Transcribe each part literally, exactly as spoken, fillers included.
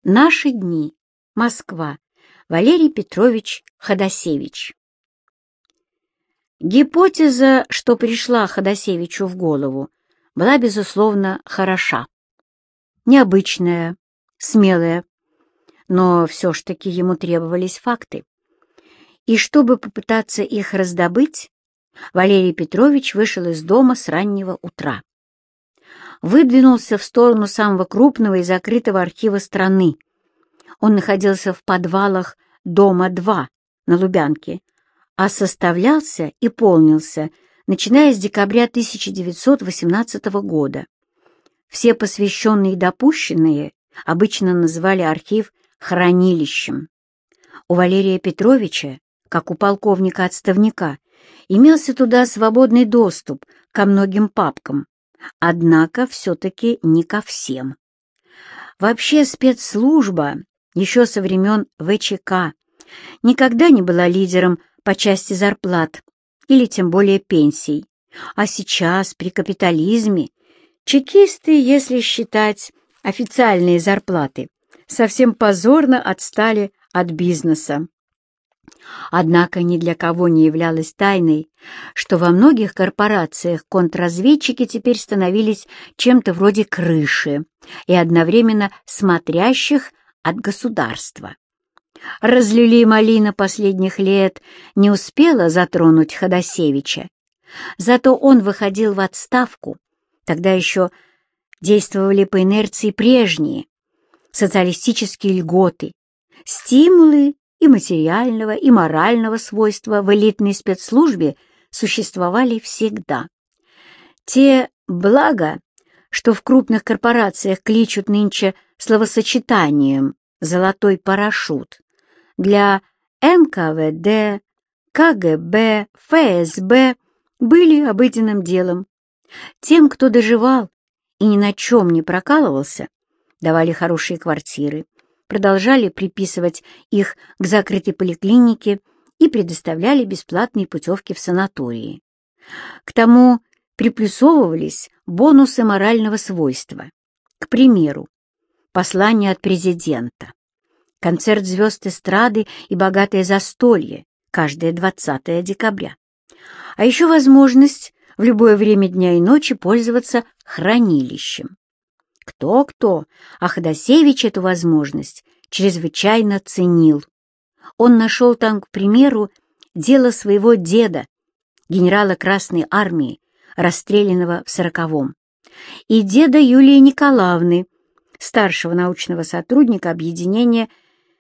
Наши дни. Москва. Валерий Петрович Ходосевич. Гипотеза, что пришла Ходосевичу в голову, была, безусловно, хороша. Необычная, смелая, но все ж таки ему требовались факты. И чтобы попытаться их раздобыть, Валерий Петрович вышел из дома с раннего утра. Выдвинулся в сторону самого крупного и закрытого архива страны. Он находился в подвалах дома два на Лубянке, а составлялся и полнился, начиная с декабря тысяча девятьсот восемнадцатого года. Все посвященные и допущенные обычно называли архив хранилищем. У Валерия Петровича, как у полковника-отставника, имелся туда свободный доступ ко многим папкам, однако все-таки не ко всем. Вообще спецслужба еще со времен вэ че ка никогда не была лидером по части зарплат или тем более пенсий, а сейчас при капитализме чекисты, если считать официальные зарплаты, совсем позорно отстали от бизнеса. Однако ни для кого не являлось тайной, что во многих корпорациях контрразведчики теперь становились чем-то вроде крыши и одновременно смотрящих от государства. Разлили малина последних лет не успела затронуть Ходосевича, зато он выходил в отставку, тогда еще действовали по инерции прежние социалистические льготы, стимулы и материального, и морального свойства в элитной спецслужбе существовали всегда. Те блага, что в крупных корпорациях кличут нынче словосочетанием «золотой парашют», для эн ка вэ дэ, ка гэ бэ, эф эс бэ были обыденным делом. Тем, кто доживал и ни на чем не прокалывался, давали хорошие квартиры, продолжали приписывать их к закрытой поликлинике и предоставляли бесплатные путевки в санатории. К тому приплюсовывались бонусы морального свойства. К примеру, послание от президента, концерт звезд эстрады и богатое застолье каждое двадцатое декабря. А еще возможность в любое время дня и ночи пользоваться хранилищем. Кто-кто, а Ходосевич эту возможность чрезвычайно ценил. Он нашел там, к примеру, дело своего деда, генерала Красной Армии, расстрелянного в сороковом, и деда Юлии Николаевны, старшего научного сотрудника объединения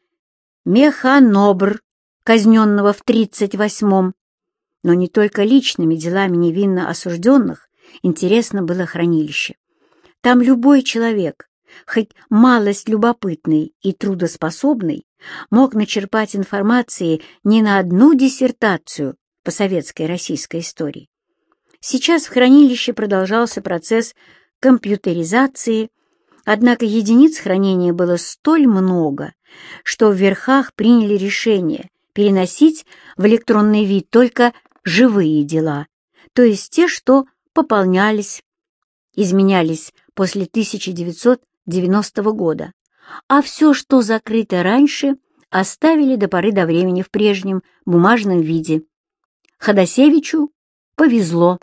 «Механобр», казненного в тридцать восьмом. Но не только личными делами невинно осужденных интересно было хранилище. Там любой человек, хоть малость любопытный и трудоспособный, мог начерпать информации не на одну диссертацию по советской и российской истории. Сейчас в хранилище продолжался процесс компьютеризации, однако единиц хранения было столь много, что в верхах приняли решение переносить в электронный вид только живые дела, то есть те, что пополнялись, изменялись после тысяча девятьсот девяностого года, а все, что закрыто раньше, оставили до поры до времени в прежнем бумажном виде. Ходосевичу повезло.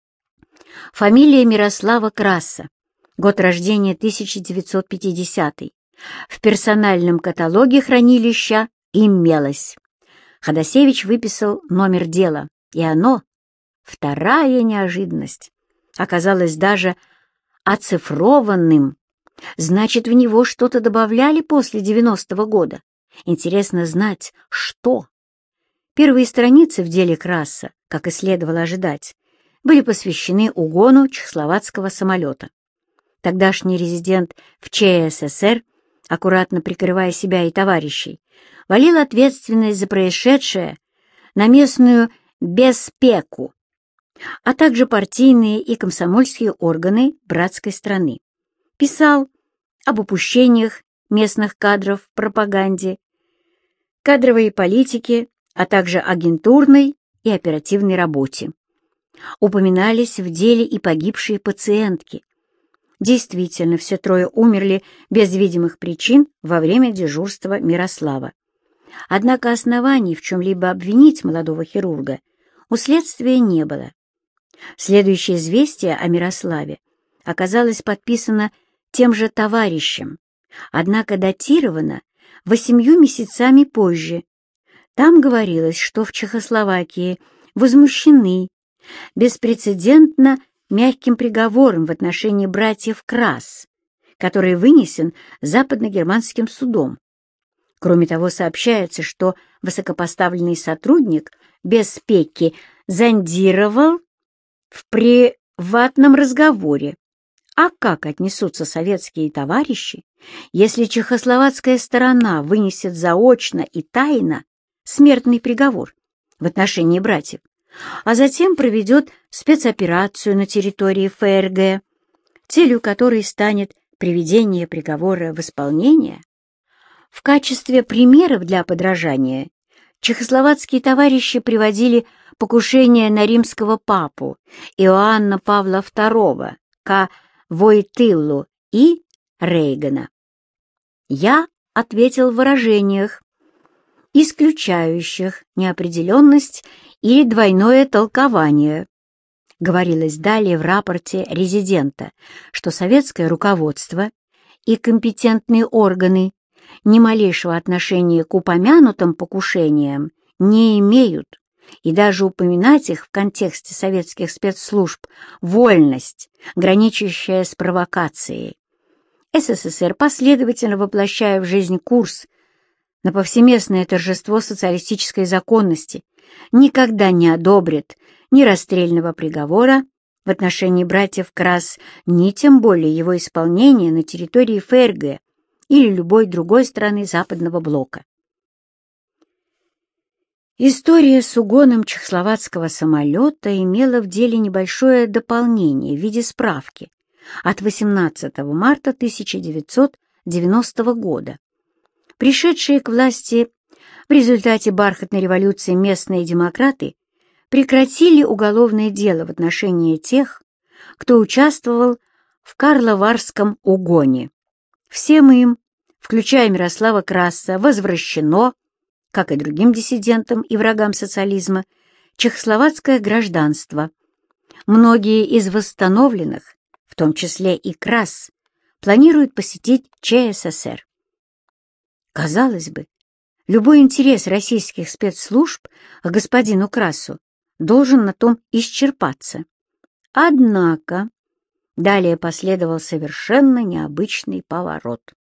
Фамилия Мирослава Краса, год рождения тысяча девятьсот пятидесятый, в персональном каталоге хранилища имелась. Ходосевич выписал номер дела, и оно, вторая неожиданность, оказалось даже оцифрованным. Значит, в него что-то добавляли после девяностого года. Интересно знать, что. Первые страницы в деле Краса, как и следовало ожидать, были посвящены угону чехословацкого самолета. Тогдашний резидент в че эс эс эр, аккуратно прикрывая себя и товарищей, валил ответственность за происшедшее на местную беспеку, а также партийные и комсомольские органы братской страны. Писал об упущениях местных кадров в пропаганде, кадровой политике, а также агентурной и оперативной работе. Упоминались в деле и погибшие пациентки. Действительно, все трое умерли без видимых причин во время дежурства Мирослава. Однако оснований в чем-либо обвинить молодого хирурга у следствия не было. Следующее известие о Мирославе оказалось подписано тем же товарищем, однако датировано восемью месяцами позже. Там говорилось, что в Чехословакии возмущены беспрецедентно мягким приговором в отношении братьев Крас, который вынесен западно-германским судом. Кроме того, сообщается, что высокопоставленный сотрудник без Пекки зондировал в приватном разговоре. А как отнесутся советские товарищи, если чехословацкая сторона вынесет заочно и тайно смертный приговор в отношении братьев, а затем проведет спецоперацию на территории ФРГ, целью которой станет приведение приговора в исполнение? В качестве примеров для подражания чехословацкие товарищи приводили покушение на римского папу Иоанна Павла второго, К. Войтылу и Рейгана. Я ответил в выражениях, исключающих неопределенность или двойное толкование. Говорилось далее в рапорте резидента, что советское руководство и компетентные органы ни малейшего отношения к упомянутым покушениям не имеют, и даже упоминать их в контексте советских спецслужб — вольность, граничащая с провокацией. СССР, последовательно воплощая в жизнь курс на повсеместное торжество социалистической законности, никогда не одобрит ни расстрельного приговора в отношении братьев Крас, ни тем более его исполнения на территории ФРГ или любой другой страны Западного блока. История с угоном чехословацкого самолета имела в деле небольшое дополнение в виде справки от восемнадцатого марта тысяча девятьсот девяностого года. Пришедшие к власти в результате бархатной революции местные демократы прекратили уголовное дело в отношении тех, кто участвовал в Карловарском угоне. Всем им, включая Мирослава Краса, возвращено, как и другим диссидентам и врагам социализма, чехословацкое гражданство. Многие из восстановленных, в том числе и Крас, планируют посетить ЧССР. Казалось бы, любой интерес российских спецслужб к господину Красу должен на том исчерпаться. Однако далее последовал совершенно необычный поворот.